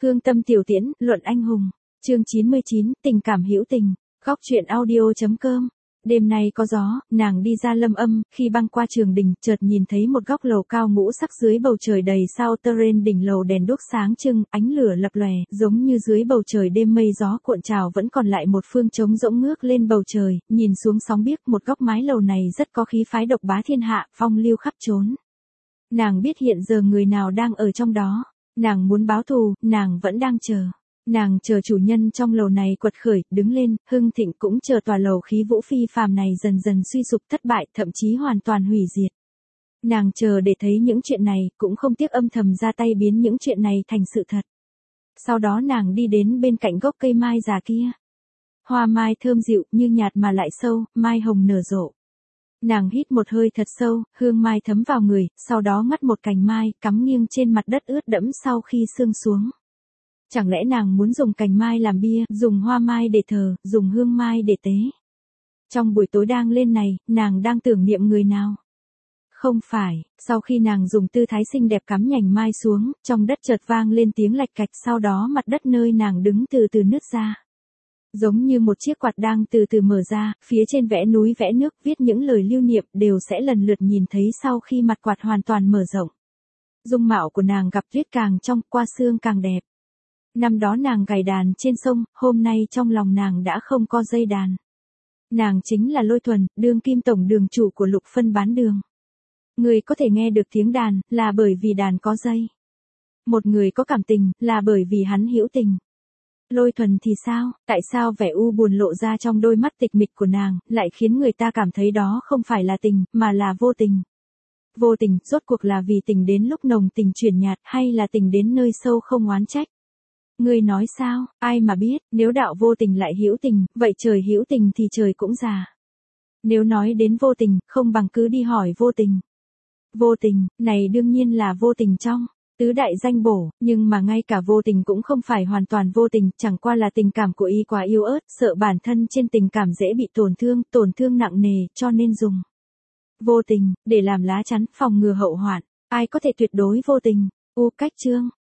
Hương tâm tiểu tiễn, luận anh hùng. Chương 99, tình cảm hữu tình. Góc truyện audio.com. Đêm nay có gió, nàng đi ra Lâm Âm, khi băng qua trường đình, chợt nhìn thấy một góc lầu cao ngũ sắc dưới bầu trời đầy sao terrain, đỉnh lầu đèn đuốc sáng trưng, ánh lửa lập lòe, giống như dưới bầu trời đêm mây gió cuộn trào vẫn còn lại một phương trống rỗng ngước lên bầu trời, nhìn xuống sóng biếc, một góc mái lầu này rất có khí phái độc bá thiên hạ, phong lưu khắp chốn. Nàng biết hiện giờ người nào đang ở trong đó, nàng muốn báo thù, nàng vẫn đang chờ. Nàng chờ chủ nhân trong lầu này quật khởi, đứng lên, hưng thịnh, cũng chờ tòa lầu khí vũ phi phàm này dần dần suy sụp thất bại, thậm chí hoàn toàn hủy diệt. Nàng chờ để thấy những chuyện này, cũng không tiếc âm thầm ra tay biến những chuyện này thành sự thật. Sau đó nàng đi đến bên cạnh gốc cây mai già kia. Hoa mai thơm dịu, như nhạt mà lại sâu, mai hồng nở rộ. Nàng hít một hơi thật sâu, hương mai thấm vào người, sau đó ngắt một cành mai, cắm nghiêng trên mặt đất ướt đẫm sau khi sương xuống. Chẳng lẽ nàng muốn dùng cành mai làm bia, dùng hoa mai để thờ, dùng hương mai để tế? Trong buổi tối đang lên này, nàng đang tưởng niệm người nào? Không phải, sau khi nàng dùng tư thái xinh đẹp cắm nhành mai xuống, trong đất chợt vang lên tiếng lạch cạch, sau đó mặt đất nơi nàng đứng từ từ nứt ra. Giống như một chiếc quạt đang từ từ mở ra, phía trên vẽ núi vẽ nước, viết những lời lưu niệm đều sẽ lần lượt nhìn thấy sau khi mặt quạt hoàn toàn mở rộng. Dung mạo của nàng gặp tuyết càng trong, qua sương càng đẹp. Năm đó nàng gảy đàn trên sông, hôm nay trong lòng nàng đã không có dây đàn. Nàng chính là Lôi Thuần, đương kim tổng đường chủ của Lục Phân bán đường. Người có thể nghe được tiếng đàn, là bởi vì đàn có dây. Một người có cảm tình, là bởi vì hắn hữu tình. Lôi Thuần thì sao, tại sao vẻ u buồn lộ ra trong đôi mắt tịch mịch của nàng, lại khiến người ta cảm thấy đó không phải là tình, mà là vô tình. Vô tình, rốt cuộc là vì tình đến lúc nồng tình chuyển nhạt, hay là tình đến nơi sâu không oán trách? Ngươi nói sao, ai mà biết, nếu đạo vô tình lại hữu tình, vậy trời hữu tình thì trời cũng già. Nếu nói đến vô tình, không bằng cứ đi hỏi vô tình. Vô tình, này đương nhiên là vô tình trong tứ đại danh bổ, nhưng mà ngay cả vô tình cũng không phải hoàn toàn vô tình, chẳng qua là tình cảm của y quá yếu ớt, sợ bản thân trên tình cảm dễ bị tổn thương nặng nề, cho nên dùng vô tình, để làm lá chắn, phòng ngừa hậu hoạn. Ai có thể tuyệt đối vô tình? Cách chương.